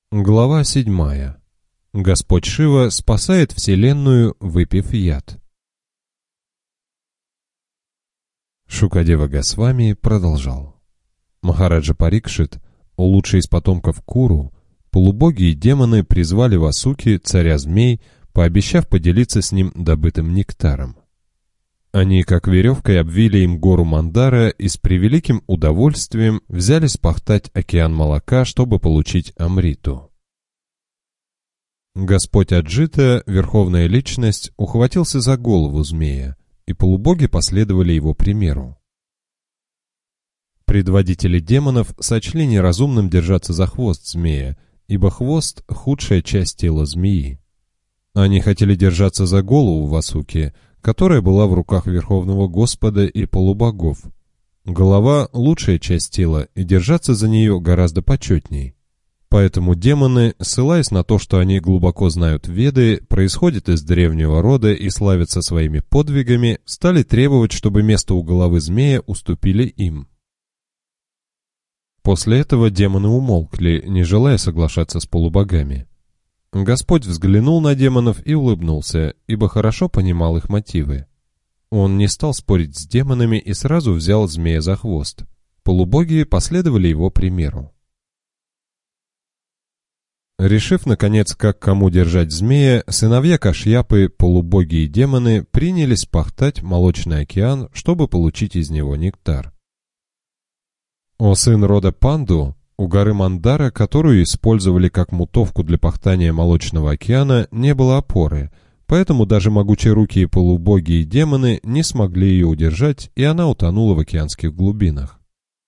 Глава 7. Господь Шива спасает Вселенную, выпив яд. Шукадева Госвами продолжал. Махараджа Парикшит, лучший из потомков Куру, полубоги и демоны призвали Васуки, царя змей, пообещав поделиться с ним добытым нектаром. Они, как веревкой, обвили им гору Мандара и с превеликим удовольствием взялись пахтать океан молока, чтобы получить Амриту. Господь Аджита, верховная личность, ухватился за голову змея, и полубоги последовали его примеру. Предводители демонов сочли неразумным держаться за хвост змея, ибо хвост — худшая часть тела змеи. Они хотели держаться за голову Васуки, которая была в руках Верховного Господа и полубогов. Голова — лучшая часть тела, и держаться за нее гораздо почетней. Поэтому демоны, ссылаясь на то, что они глубоко знают Веды, происходят из древнего рода и славятся своими подвигами, стали требовать, чтобы место у головы змея уступили им. После этого демоны умолкли, не желая соглашаться с полубогами. Господь взглянул на демонов и улыбнулся, ибо хорошо понимал их мотивы. Он не стал спорить с демонами и сразу взял змея за хвост. Полубоги последовали его примеру. Решив, наконец, как кому держать змея, сыновья Кашьяпы, полубоги и демоны принялись пахтать молочный океан, чтобы получить из него нектар. О сын рода Панду! У горы Мандара, которую использовали как мутовку для пахтания молочного океана, не было опоры, поэтому даже могучерукие полубоги и демоны не смогли ее удержать, и она утонула в океанских глубинах.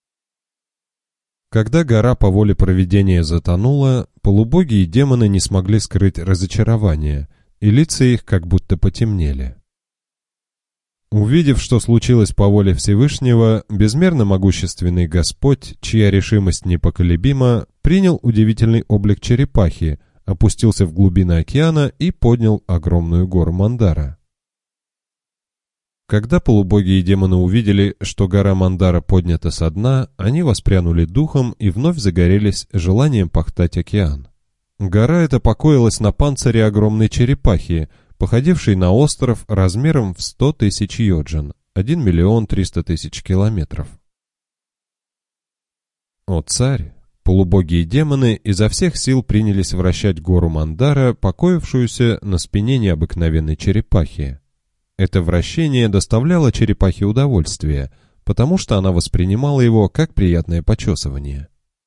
Когда гора по воле провидения затонула, полубоги и демоны не смогли скрыть разочарование, и лица их как будто потемнели. Увидев, что случилось по воле Всевышнего, безмерно могущественный Господь, чья решимость непоколебима, принял удивительный облик черепахи, опустился в глубины океана и поднял огромную гору Мандара. Когда полубоги и демоны увидели, что гора Мандара поднята со дна, они воспрянули духом и вновь загорелись желанием пахтать океан. Гора эта покоилась на панцире огромной черепахи, походивший на остров размером в 100 тысяч йоджин, 1 300 000 километров. О царь! Полубоги и демоны изо всех сил принялись вращать гору Мандара, покоившуюся на спине необыкновенной черепахи. Это вращение доставляло черепахе удовольствие, потому что она воспринимала его как приятное почесывание.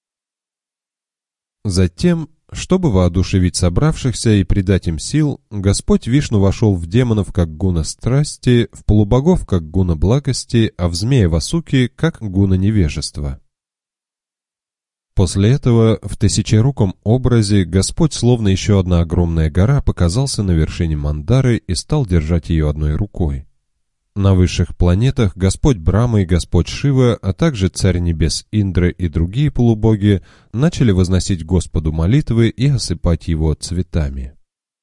Затем, чтобы воодушевить собравшихся и придать им сил, Господь Вишну вошел в демонов как гуна страсти, в полубогов как гуна благости, а в змея Васуки как гуна невежества. После этого в тысячеруком образе Господь, словно еще одна огромная гора, показался на вершине Мандары и стал держать ее одной рукой. На высших планетах Господь Брахма и Господь Шива, а также Царь Небес Индра и другие полубоги начали возносить Господу молитвы и осыпать его цветами.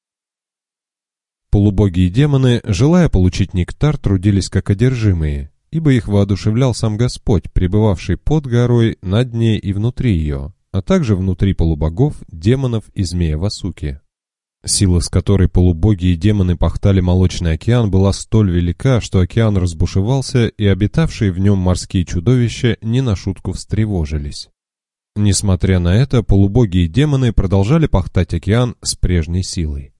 Полубоги и демоны, желая получить нектар, трудились как одержимые, ибо их воодушевлял сам Господь, пребывавший под горой, над ней и внутри ее, а также внутри полубогов, демонов и змея Васуки. Сила, с которой полубоги и демоны пахтали молочный океан, была столь велика, что океан разбушевался, и обитавшие в нем морские чудовища не на шутку встревожились. Несмотря на это, полубоги и демоны продолжали пахтать океан с прежней силой.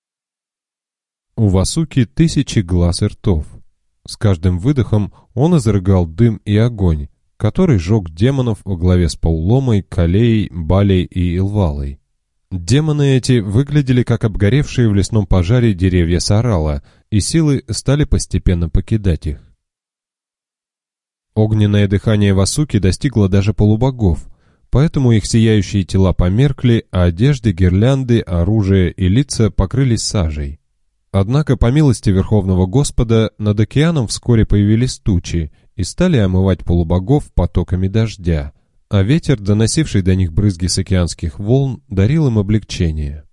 У Васуки 1000 глаз и ртов. С каждым выдохом он изрыгал дым и огонь, который жег демонов во главе с Пауломой, Калеей, Балей и Илвалой. Демоны эти выглядели как обгоревшие в лесном пожаре деревья Сарала, и силы стали постепенно покидать их. Огненное дыхание Васуки достигло даже полубогов, поэтому их сияющие тела померкли, а одежды, гирлянды, оружие и лица покрылись сажей. Однако, по милости Верховного Господа, над океаном вскоре появились тучи и стали омывать полубогов потоками дождя, а ветер, доносивший до них брызги с океанских волн, дарил им облегчение.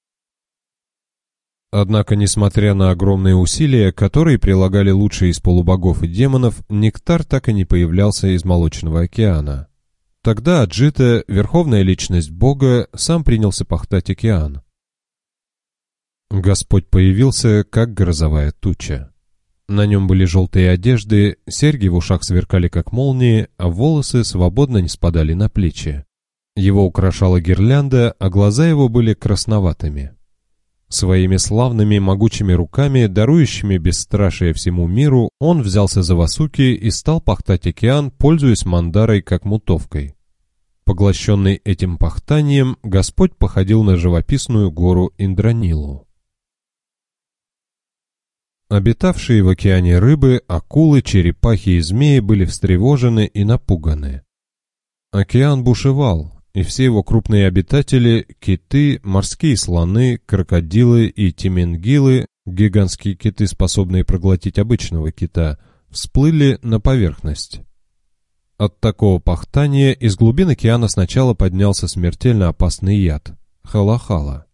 Однако, несмотря на огромные усилия, которые прилагали лучшие из полубогов и демонов, нектар так и не появлялся из молочного океана. Тогда Аджита, верховная личность Бога, сам принялся пахтать океан. Господь появился, как грозовая туча. На нем были желтые одежды, серьги в ушах сверкали, как молнии, а волосы свободно не спадали на плечи. Его украшала гирлянда, а глаза его были красноватыми. Своими славными могучими руками, дарующими бесстрашие всему миру, он взялся за васуки и стал пахтать океан, пользуясь мандарой как мутовкой. Поглощенный этим пахтанием, Господь походил на живописную гору Индранилу. Обитавшие в океане рыбы, акулы, черепахи и змеи были встревожены и напуганы. Океан бушевал, и все его крупные обитатели, киты, морские слоны, крокодилы и тименгилы, гигантские киты, способные проглотить обычного кита, всплыли на поверхность. От такого пахтания из глубин океана сначала поднялся смертельно опасный яд – халахала.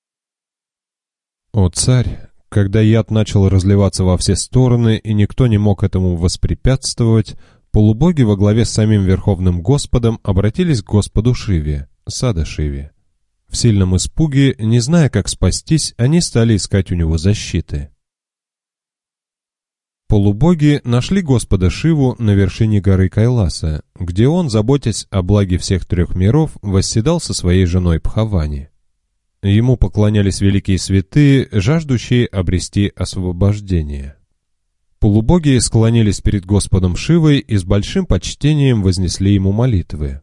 О царь! Когда яд начал разливаться во все стороны, и никто не мог этому воспрепятствовать, полубоги во главе с самим Верховным Господом обратились к Господу Шиве, Сада-Шиве. В сильном испуге, не зная, как спастись, они стали искать у него защиты. Полубоги нашли Господа Шиву на вершине горы Кайласа, где он, заботясь о благе всех трех миров, восседал со своей женой Пхавани. Ему поклонялись великие святые, жаждущие обрести освобождение. Полубоги склонились перед Господом Шивой и с большим почтением вознесли ему молитвы.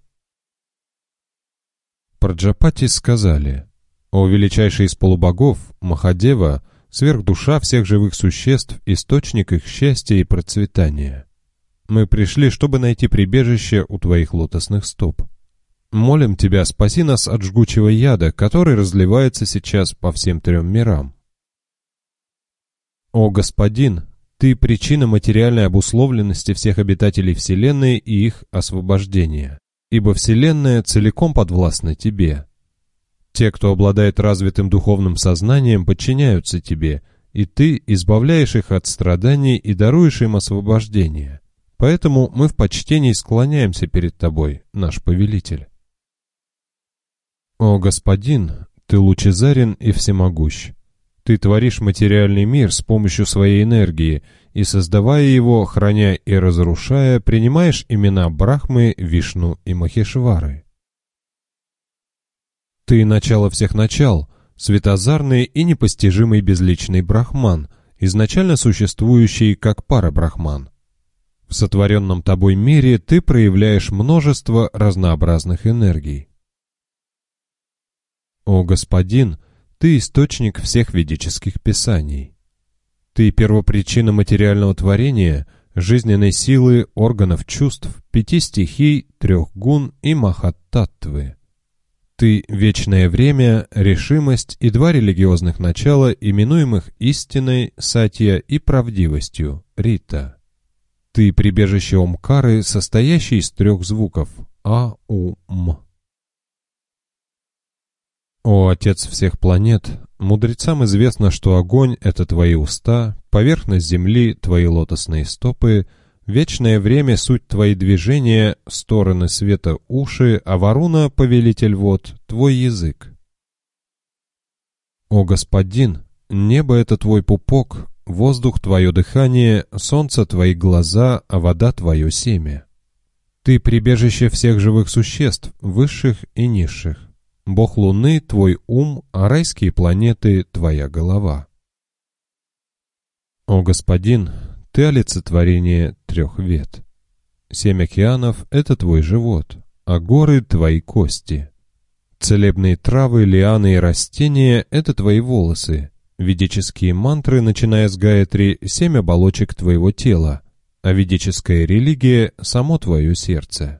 Праджапати сказали: «О величайший из полубогов, Махадева, сверхдуша всех живых существ, источник их счастья и процветания, мы пришли, чтобы найти прибежище у твоих лотосных стоп. Молим тебя, спаси нас от жгучего яда, который разливается сейчас по всем трем мирам. О Господин, ты причина материальной обусловленности всех обитателей Вселенной и их освобождения, ибо Вселенная целиком подвластна тебе. Те, кто обладает развитым духовным сознанием, подчиняются тебе, и ты избавляешь их от страданий и даруешь им освобождение. Поэтому мы в почтении склоняемся перед тобой, наш повелитель. О Господин, ты лучезарен и всемогущ. Ты творишь материальный мир с помощью своей энергии, и, создавая его, храня и разрушая, принимаешь имена Брахмы, Вишну и Махешвары. Ты начало всех начал, светозарный и непостижимый безличный Брахман, изначально существующий как пара-брахман. В сотворенном тобой мире ты проявляешь множество разнообразных энергий. О Господин, ты источник всех ведических писаний. Ты первопричина материального творения, жизненной силы, органов чувств, 5 стихий, 3 гун и махаттаттвы. Ты вечное время, решимость и 2 религиозных начала, именуемых истиной, сатья и правдивостью, рита. Ты прибежище Омкары, состоящий из 3 звуков А-У-М. О Отец всех планет, мудрецам известно, что огонь — это твои уста, поверхность земли — твои лотосные стопы, вечное время — суть твои движения, стороны света — уши, а Варуна, повелитель вод, — твой язык. О Господин, небо — это твой пупок, воздух — твое дыхание, солнце — твои глаза, а вода — твое семя. Ты прибежище всех живых существ, высших и низших. Бог Луны — твой ум, а райские планеты — твоя голова. О Господин, ты олицетворение 3 вет. 7 океанов — это твой живот, а горы — твои кости. Целебные травы, лианы и растения — это твои волосы. Ведические мантры, начиная с Гаятри, 7 оболочек твоего тела, а ведическая религия — само твое сердце.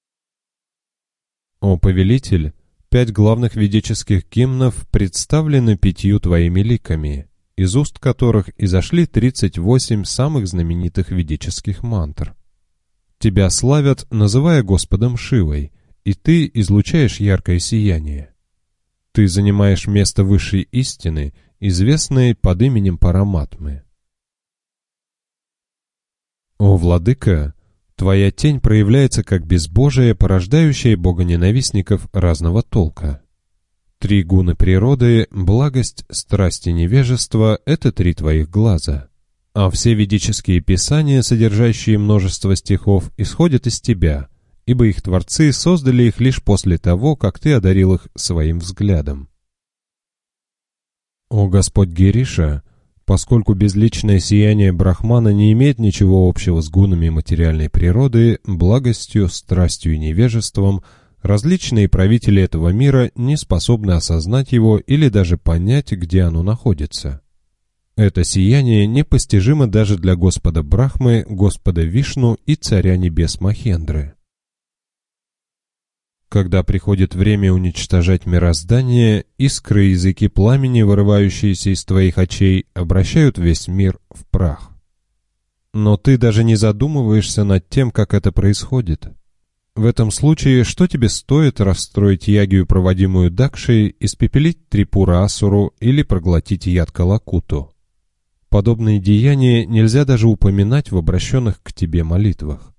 О повелитель, 5 главных ведических гимнов представлены 5 твоими ликами, из уст которых изошли 38 самых знаменитых ведических мантр. Тебя славят, называя Господом Шивой, и ты излучаешь яркое сияние. Ты занимаешь место высшей истины, известной под именем Параматмы. О Владыка, Твоя тень проявляется как безбожие, порождающее богоненавистников разного толка. 3 гуны природы — благость, страсть и невежество — это 3 твоих глаза. А все ведические писания, содержащие множество стихов, исходят из тебя, ибо их творцы создали их лишь после того, как ты одарил их своим взглядом. О Господь Гириша, поскольку безличное сияние Брахмана не имеет ничего общего с гунами материальной природы, благостью, страстью и невежеством, различные правители этого мира не способны осознать его или даже понять, где оно находится. Это сияние непостижимо даже для Господа Брахмы, Господа Вишну и Царя Небес Махендры. Когда приходит время уничтожать мироздание, искры и языки пламени, вырывающиеся из твоих очей, обращают весь мир в прах. Но ты даже не задумываешься над тем, как это происходит. В этом случае, что тебе стоит расстроить ягию, проводимую Дакшей, испепелить Трипура-асуру или проглотить яд Калакуту? Подобные деяния нельзя даже упоминать в обращенных к тебе молитвах.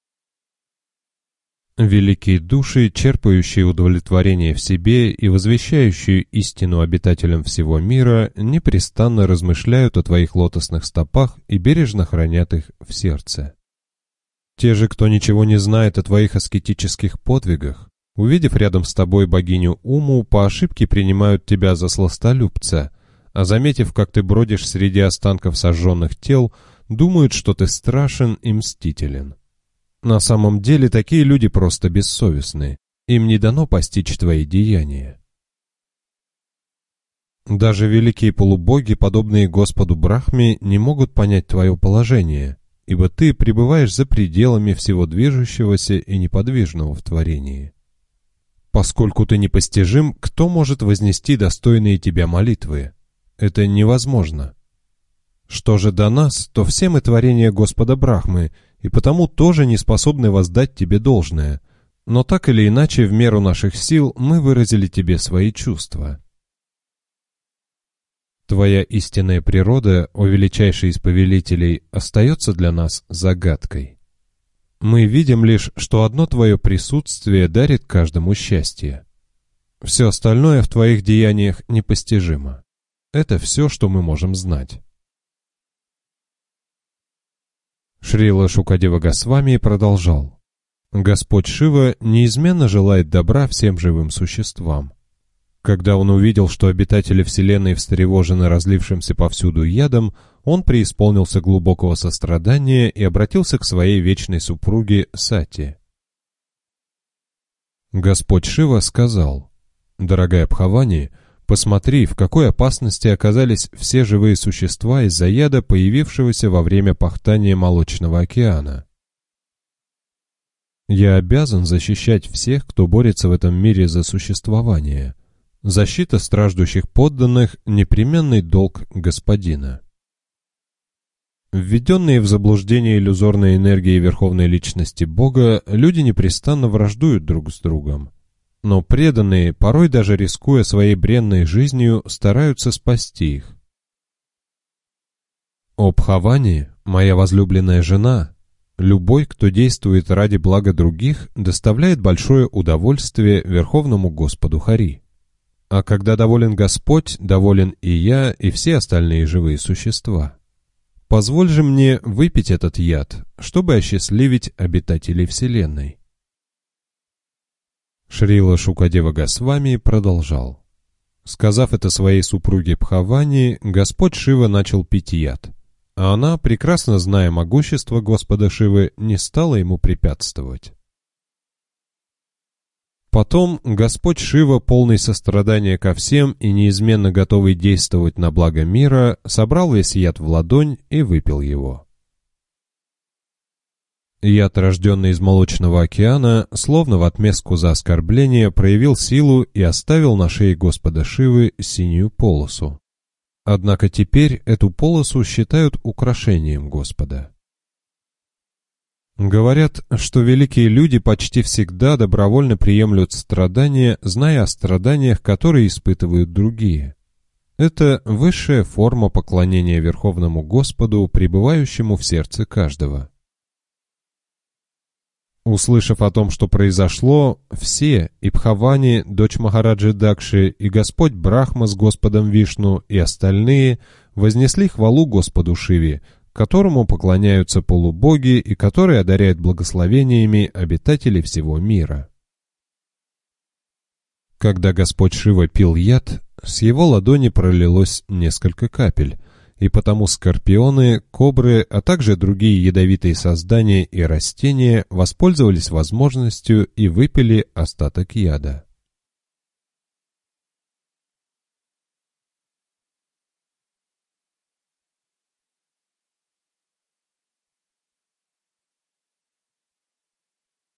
Великие души, черпающие удовлетворение в себе и возвещающие истину обитателям всего мира, непрестанно размышляют о твоих лотосных стопах и бережно хранят их в сердце. Те же, кто ничего не знает о твоих аскетических подвигах, увидев рядом с тобой богиню Уму, по ошибке принимают тебя за сластолюбца, а заметив, как ты бродишь среди останков сожженных тел, думают, что ты страшен и мстителен. На самом деле такие люди просто бессовестны, им не дано постичь твои деяния. Даже великие полубоги, подобные Господу Брахме, не могут понять твое положение, ибо ты пребываешь за пределами всего движущегося и неподвижного в творении. Поскольку ты непостижим, кто может вознести достойные тебя молитвы? Это невозможно. Что же до нас, то все мы творения Господа Брахмы, и потому тоже не способны воздать тебе должное, но так или иначе в меру наших сил мы выразили тебе свои чувства. Твоя истинная природа, о величайший из повелителей, остается для нас загадкой. Мы видим лишь, что одно твое присутствие дарит каждому счастье. Все остальное в твоих деяниях непостижимо. Это все, что мы можем знать. Шрила Шукадева Госвами продолжал. Господь Шива неизменно желает добра всем живым существам. Когда он увидел, что обитатели Вселенной встревожены разлившимся повсюду ядом, он преисполнился глубокого сострадания и обратился к своей вечной супруге Сати. Господь Шива сказал: «Дорогая Бхавани, посмотри, в какой опасности оказались все живые существа из-за яда, появившегося во время пахтания Молочного океана. Я обязан защищать всех, кто борется в этом мире за существование. Защита страждущих подданных — непременный долг господина». Введенные в заблуждение иллюзорной энергией Верховной Личности Бога, люди непрестанно враждуют друг с другом. Но преданные, порой даже рискуя своей бренной жизнью, стараются спасти их. «О Бхавани, моя возлюбленная жена, любой, кто действует ради блага других, доставляет большое удовольствие Верховному Господу Хари. А когда доволен Господь, доволен и я, и все остальные живые существа. Позволь же мне выпить этот яд, чтобы осчастливить обитателей Вселенной». Шрила Шукадева Госвами продолжал. Сказав это своей супруге Бхавани, Господь Шива начал пить яд, а она, прекрасно зная могущество Господа Шивы, не стала ему препятствовать. Потом Господь Шива, полный сострадания ко всем и неизменно готовый действовать на благо мира, собрал весь яд в ладонь и выпил его. Яд, рожденный из Молочного океана, словно в отместку за оскорбление, проявил силу и оставил на шее Господа Шивы синюю полосу. Однако теперь эту полосу считают украшением Господа. Говорят, что великие люди почти всегда добровольно приемлют страдания, зная о страданиях, которые испытывают другие. Это высшая форма поклонения Верховному Господу, пребывающему в сердце каждого. Услышав о том, что произошло, все, и Бхавани, дочь Махараджи Дакши, и Господь Брахма с Господом Вишну, и остальные, вознесли хвалу Господу Шиве, которому поклоняются полубоги и который одаряет благословениями обитателей всего мира. Когда Господь Шива пил яд, с его ладони пролилось несколько капель, и потому скорпионы, кобры, а также другие ядовитые создания и растения воспользовались возможностью и выпили остаток яда.